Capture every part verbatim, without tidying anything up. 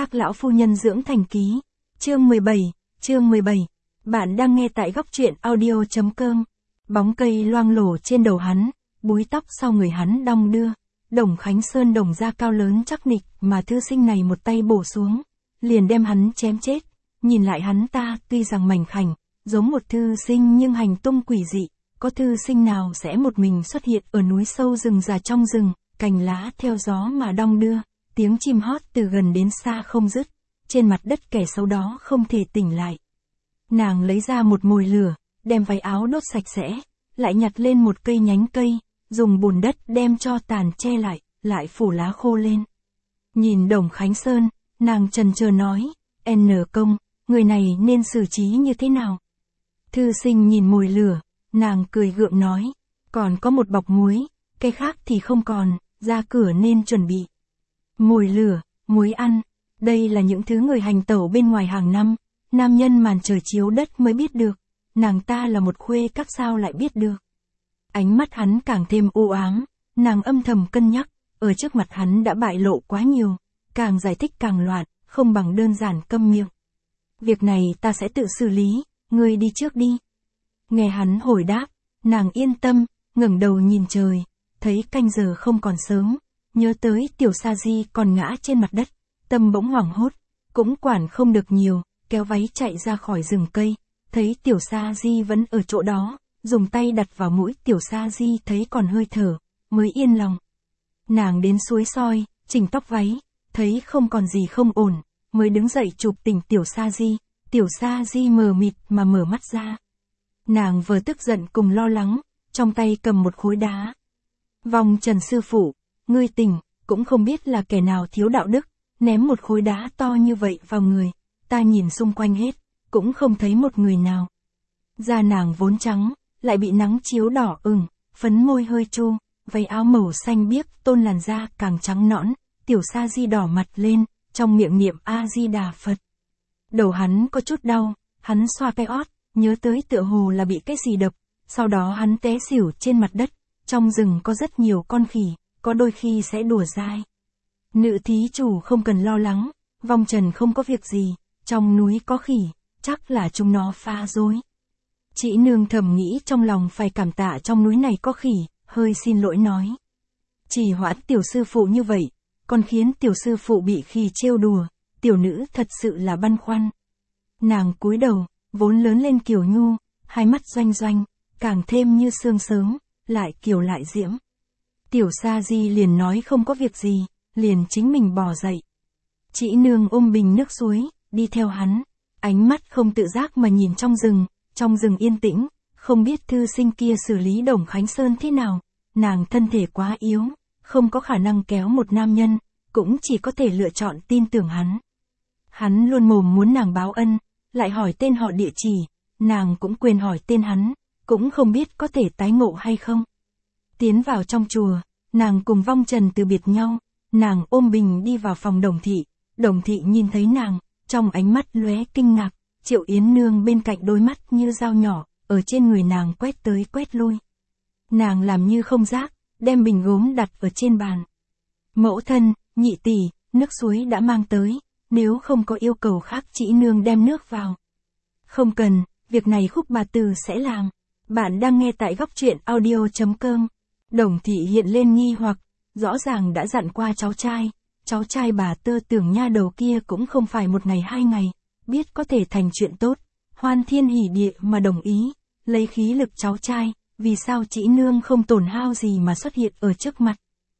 Các lão phu nhân dưỡng thành ký. Chương mười bảy, chương mười bảy. Bạn đang nghe tại góc truyện audio chấm com. Bóng cây loang lổ trên đầu hắn, búi tóc sau người hắn đong đưa. Đồng Khánh Sơn đồng da cao lớn chắc nịch mà thư sinh này một tay bổ xuống, liền đem hắn chém chết. Nhìn lại hắn ta tuy rằng mảnh khảnh, giống một thư sinh nhưng hành tung quỷ dị, có thư sinh nào sẽ một mình xuất hiện ở núi sâu rừng già trong rừng, cành lá theo gió mà đong đưa, tiếng chim hót từ gần đến xa không dứt, trên mặt đất kẻ xấu đó không thể tỉnh lại. Nàng lấy ra một mồi lửa, đem váy áo đốt sạch sẽ, lại nhặt lên một cây nhánh cây, dùng bùn đất đem cho tàn che lại, lại phủ lá khô lên. Nhìn Đồng Khánh Sơn, nàng chần chờ nói, N công, người này nên xử trí như thế nào? Thư sinh nhìn mồi lửa, nàng cười gượng nói, còn có một bọc muối, cái khác thì không còn, ra cửa nên chuẩn bị. Mồi lửa, muối ăn, đây là những thứ người hành tẩu bên ngoài hàng năm, nam nhân màn trời chiếu đất mới biết được, nàng ta là một khuê các sao lại biết được. Ánh mắt hắn càng thêm u ám, nàng âm thầm cân nhắc, ở trước mặt hắn đã bại lộ quá nhiều, càng giải thích càng loạn, không bằng đơn giản câm miệng. Việc này ta sẽ tự xử lý, ngươi đi trước đi. Nghe hắn hồi đáp, nàng yên tâm, ngẩng đầu nhìn trời, thấy canh giờ không còn sớm, nhớ tới Tiểu Sa Di còn ngã trên mặt đất, tâm bỗng hoảng hốt, cũng quản không được nhiều, kéo váy chạy ra khỏi rừng cây, thấy Tiểu Sa Di vẫn ở chỗ đó, dùng tay đặt vào mũi Tiểu Sa Di thấy còn hơi thở, mới yên lòng. Nàng đến suối soi, chỉnh tóc váy, thấy không còn gì không ổn, mới đứng dậy chụp tỉnh Tiểu Sa Di. Tiểu Sa Di mờ mịt mà mở mắt ra. Nàng vừa tức giận cùng lo lắng, trong tay cầm một khối đá. Vong Trần sư phụ, ngươi tỉnh, cũng không biết là kẻ nào thiếu đạo đức, ném một khối đá to như vậy vào người, ta nhìn xung quanh hết, cũng không thấy một người nào. Da nàng vốn trắng, lại bị nắng chiếu đỏ ửng, phấn môi hơi chu, váy áo màu xanh biếc tôn làn da càng trắng nõn, Tiểu Sa Di đỏ mặt lên, trong miệng niệm A Di Đà Phật. Đầu hắn có chút đau, hắn xoa cái ót, nhớ tới tựa hồ là bị cái gì đập, sau đó hắn té xỉu trên mặt đất, trong rừng có rất nhiều con khỉ, có đôi khi sẽ đùa dai. Nữ thí chủ không cần lo lắng, Vong Trần không có việc gì, trong núi có khỉ, chắc là chúng nó phá rối. Chị nương thầm nghĩ trong lòng phải cảm tạ trong núi này có khỉ, hơi xin lỗi nói. Chỉ hoãn tiểu sư phụ như vậy, còn khiến tiểu sư phụ bị khỉ trêu đùa, tiểu nữ thật sự là băn khoăn. Nàng cúi đầu, vốn lớn lên kiều nhu, hai mắt doanh doanh, càng thêm như sương sớm, lại kiều lại diễm. Tiểu Sa Di liền nói không có việc gì, liền chính mình bò dậy. Chị nương ôm bình nước suối, đi theo hắn, ánh mắt không tự giác mà nhìn trong rừng, trong rừng yên tĩnh, không biết thư sinh kia xử lý Đồng Khánh Sơn thế nào, nàng thân thể quá yếu, không có khả năng kéo một nam nhân, cũng chỉ có thể lựa chọn tin tưởng hắn. Hắn luôn mồm muốn nàng báo ân, lại hỏi tên họ địa chỉ, nàng cũng quên hỏi tên hắn, cũng không biết có thể tái ngộ hay không. Tiến vào trong chùa, nàng cùng Vong Trần từ biệt nhau, nàng ôm bình đi vào phòng Đồng thị, Đồng thị nhìn thấy nàng, trong ánh mắt lóe kinh ngạc, Triệu Yến Nương bên cạnh đôi mắt như dao nhỏ, ở trên người nàng quét tới quét lui. Nàng làm như không giác, đem bình gốm đặt ở trên bàn. Mẫu thân, nhị tỷ, nước suối đã mang tới, nếu không có yêu cầu khác chị nương đem nước vào. Không cần, việc này Khúc bà tử sẽ làm. Bạn đang nghe tại góc truyện audio chấm com. Đồng thị hiện lên nghi hoặc, rõ ràng đã dặn qua cháu trai, cháu trai bà tơ tưởng nha đầu kia cũng không phải một ngày hai ngày, biết có thể thành chuyện tốt, hoan thiên hỉ địa mà đồng ý, lấy khí lực cháu trai, vì sao chị nương không tổn hao gì mà xuất hiện ở trước mặt.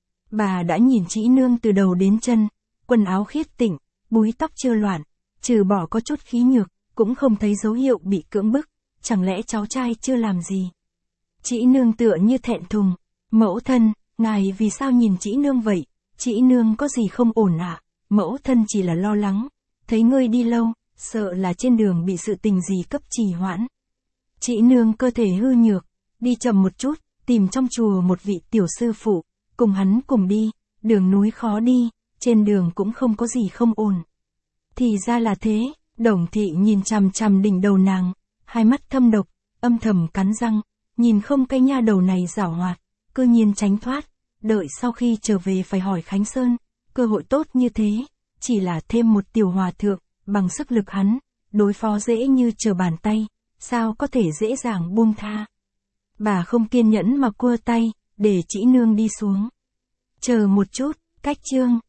Bà đã nhìn chị nương từ đầu đến chân, quần áo khiết tịnh, búi tóc chưa loạn, trừ bỏ có chút khí nhược, cũng không thấy dấu hiệu bị cưỡng bức, chẳng lẽ cháu trai chưa làm gì. Chị nương tựa như thẹn thùng, mẫu thân, ngài vì sao nhìn chị nương vậy, chị nương có gì không ổn ạ, à? Mẫu thân chỉ là lo lắng, thấy ngươi đi lâu, sợ là trên đường bị sự tình gì cấp trì hoãn. Chị nương cơ thể hư nhược, đi chậm một chút, tìm trong chùa một vị tiểu sư phụ, cùng hắn cùng đi, đường núi khó đi, trên đường cũng không có gì không ổn. Thì ra là thế, Đồng thị nhìn chằm chằm đỉnh đầu nàng, hai mắt thâm độc, âm thầm cắn răng, nhìn không cái nha đầu này giảo hoạt, cơ nhiên tránh thoát, đợi sau khi trở về phải hỏi Khánh Sơn, cơ hội tốt như thế, chỉ là thêm một tiểu hòa thượng, bằng sức lực hắn, đối phó dễ như trở bàn tay, sao có thể dễ dàng buông tha. Bà không kiên nhẫn mà cua tay, để chị nương đi xuống. Chờ một chút, cách chương.